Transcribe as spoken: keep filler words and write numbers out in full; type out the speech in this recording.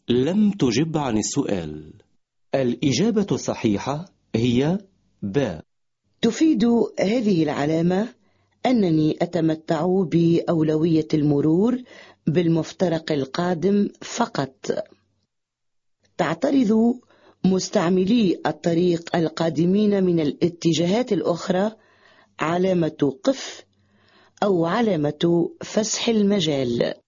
لم تجب عن السؤال. الإجابة الصحيحة هي ب. تفيد هذه العلامة أنني أتمتع بأولوية المرور بالمفترق القادم فقط. تعترض مستعملي الطريق القادمين من الاتجاهات الأخرى علامة قف أو علامة فسح المجال.